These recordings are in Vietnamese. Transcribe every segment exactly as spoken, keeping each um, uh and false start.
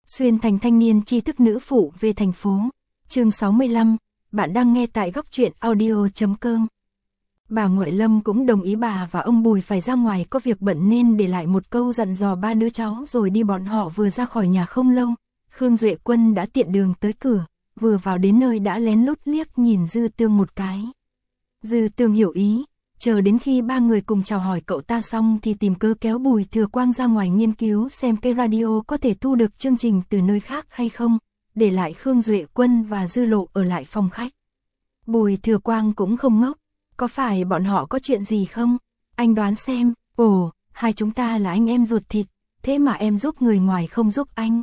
Xuyên thành thanh niên tri thức nữ phụ về thành phố. Chương sáu mươi lăm, bạn đang nghe tại góc truyện audio chấm com. Bà ngoại Lâm cũng đồng ý bà và ông Bùi phải ra ngoài có việc bận nên để lại một câu dặn dò ba đứa cháu rồi đi. Bọn họ vừa ra khỏi nhà không lâu, Khương Duệ Quân đã tiện đường tới cửa, vừa vào đến nơi đã lén lút liếc nhìn Dư Tương một cái. Dư Tương hiểu ý, chờ đến khi ba người cùng chào hỏi cậu ta xong thì tìm cớ kéo Bùi Thừa Quang ra ngoài nghiên cứu xem cái radio có thể thu được chương trình từ nơi khác hay không, để lại Khương Duệ Quân và Dư Lộ ở lại phòng khách. Bùi Thừa Quang cũng không ngốc, có phải bọn họ có chuyện gì không? Anh đoán xem. Ồ, hai chúng ta là anh em ruột thịt, thế mà em giúp người ngoài không giúp anh.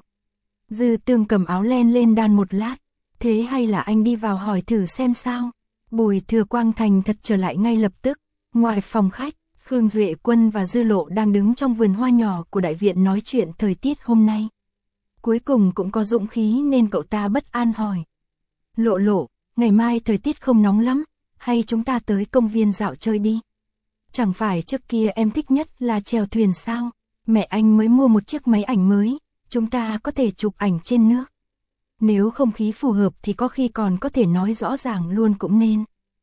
Dư Tương cầm áo len lên đan một lát, thế hay là anh đi vào hỏi thử xem sao? Bùi Thừa Quang thành thật trở lại ngay lập tức. Ngoài phòng khách, Khương Duệ Quân và Dư Lộ đang đứng trong vườn hoa nhỏ của đại viện nói chuyện thời tiết hôm nay. Cuối cùng cũng có dũng khí nên cậu ta bất an hỏi. Lộ Lộ, ngày mai thời tiết không nóng lắm, hay chúng ta tới công viên dạo chơi đi? Chẳng phải trước kia em thích nhất là chèo thuyền sao? Mẹ anh mới mua một chiếc máy ảnh mới, chúng ta có thể chụp ảnh trên nước. Nếu không khí phù hợp thì có khi còn có thể nói rõ ràng luôn cũng nên.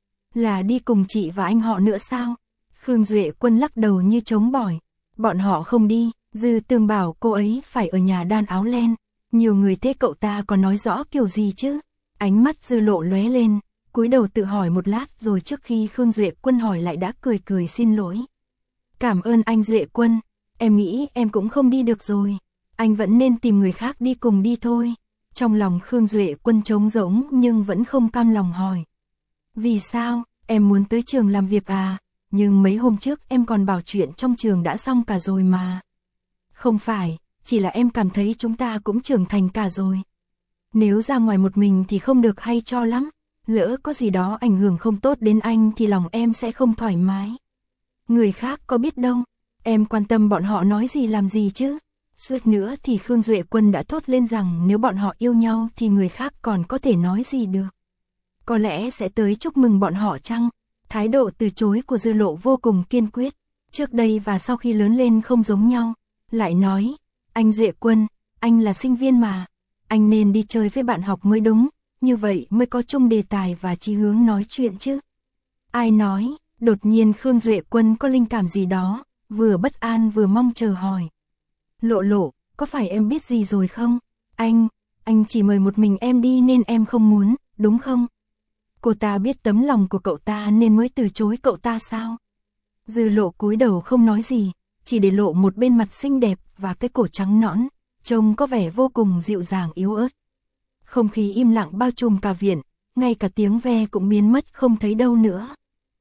Là đi cùng chị và anh họ nữa sao? Khương Duệ Quân lắc đầu như trống bỏi. Bọn họ không đi, Dư Tương bảo cô ấy phải ở nhà đan áo len. Nhiều người thế cậu ta có nói rõ kiểu gì chứ? Ánh mắt Dư Lộ lóe lên, cúi đầu tự hỏi một lát rồi trước khi Khương Duệ Quân hỏi lại đã cười cười xin lỗi. Cảm ơn anh Duệ Quân, em nghĩ em cũng không đi được rồi. Anh vẫn nên tìm người khác đi cùng đi thôi. Trong lòng Khương Duệ Quân trống rỗng nhưng vẫn không cam lòng hỏi. Vì sao, em muốn tới trường làm việc à? Nhưng mấy hôm trước em còn bảo chuyện trong trường đã xong cả rồi mà. Không phải, chỉ là em cảm thấy chúng ta cũng trưởng thành cả rồi. Nếu ra ngoài một mình thì không được hay cho lắm. Lỡ có gì đó ảnh hưởng không tốt đến anh thì lòng em sẽ không thoải mái. Người khác có biết đâu, em quan tâm bọn họ nói gì làm gì chứ. Suốt nữa thì Khương Duệ Quân đã thốt lên rằng nếu bọn họ yêu nhau thì người khác còn có thể nói gì được. Có lẽ sẽ tới chúc mừng bọn họ chăng? Thái độ từ chối của Dư Lộ vô cùng kiên quyết. Trước đây và sau khi lớn lên không giống nhau. Lại nói, anh Duệ Quân, anh là sinh viên mà. Anh nên đi chơi với bạn học mới đúng. Như vậy mới có chung đề tài và chí hướng nói chuyện chứ. Ai nói? Đột nhiên Khương Duệ Quân có linh cảm gì đó, vừa bất an vừa mong chờ hỏi. Lộ Lộ, có phải em biết gì rồi không? Anh, anh chỉ mời một mình em đi nên em không muốn, đúng không? Cô ta biết tấm lòng của cậu ta nên mới từ chối cậu ta sao? Dư Lộ cúi đầu không nói gì, chỉ để lộ một bên mặt xinh đẹp và cái cổ trắng nõn, trông có vẻ vô cùng dịu dàng yếu ớt. Không khí im lặng bao trùm cả viện, ngay cả tiếng ve cũng biến mất không thấy đâu nữa.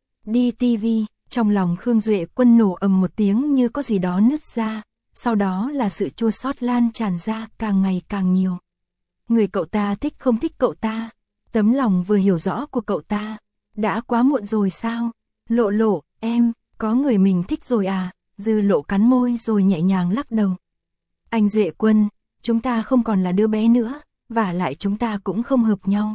Đi tivi, trong lòng Khương Duệ Quân nổ ầm một tiếng như có gì đó nứt ra, sau đó là sự chua xót lan tràn ra càng ngày càng nhiều. Người cậu ta thích không thích cậu ta, tấm lòng vừa hiểu rõ của cậu ta, đã quá muộn rồi sao? Lộ Lộ, em, có người mình thích rồi à? Dư Lộ cắn môi rồi nhẹ nhàng lắc đầu. Anh Duệ Quân, chúng ta không còn là đứa bé nữa, và lại chúng ta cũng không hợp nhau.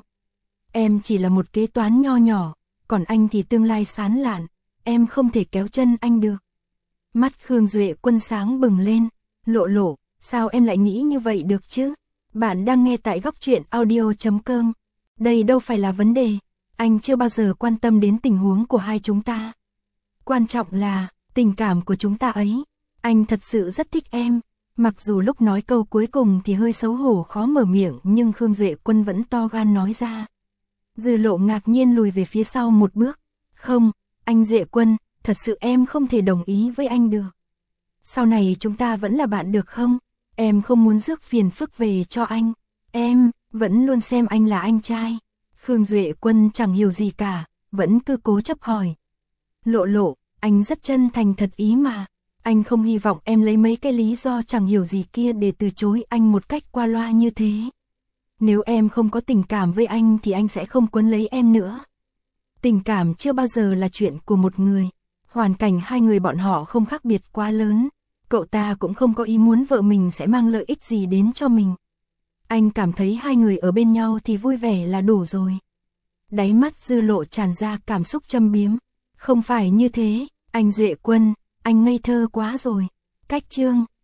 Em chỉ là một kế toán nho nhỏ, còn anh thì tương lai sáng lạn, em không thể kéo chân anh được. Mắt Khương Duệ Quân sáng bừng lên. Lộ Lộ, sao em lại nghĩ như vậy được chứ? Bạn đang nghe tại góc truyện audio chấm com. Đây đâu phải là vấn đề, anh chưa bao giờ quan tâm đến tình huống của hai chúng ta. Quan trọng là, tình cảm của chúng ta ấy, anh thật sự rất thích em. Mặc dù lúc nói câu cuối cùng thì hơi xấu hổ khó mở miệng nhưng Khương Duệ Quân vẫn to gan nói ra. Dư Lộ ngạc nhiên lùi về phía sau một bước. Không, anh Duệ Quân, thật sự em không thể đồng ý với anh được. Sau này chúng ta vẫn là bạn được không? Em không muốn rước phiền phức về cho anh. Em vẫn luôn xem anh là anh trai. Khương Duệ Quân chẳng hiểu gì cả, vẫn cứ cố chấp hỏi. Lộ Lộ, anh rất chân thành thật ý mà. Anh không hy vọng em lấy mấy cái lý do chẳng hiểu gì kia để từ chối anh một cách qua loa như thế. Nếu em không có tình cảm với anh thì anh sẽ không quấn lấy em nữa. Tình cảm chưa bao giờ là chuyện của một người. Hoàn cảnh hai người bọn họ không khác biệt quá lớn. Cậu ta cũng không có ý muốn vợ mình sẽ mang lợi ích gì đến cho mình. Anh cảm thấy hai người ở bên nhau thì vui vẻ là đủ rồi. Đáy mắt Dư Lộ tràn ra cảm xúc châm biếm. Không phải như thế, anh Duệ Quân, anh ngây thơ quá rồi. Cách chương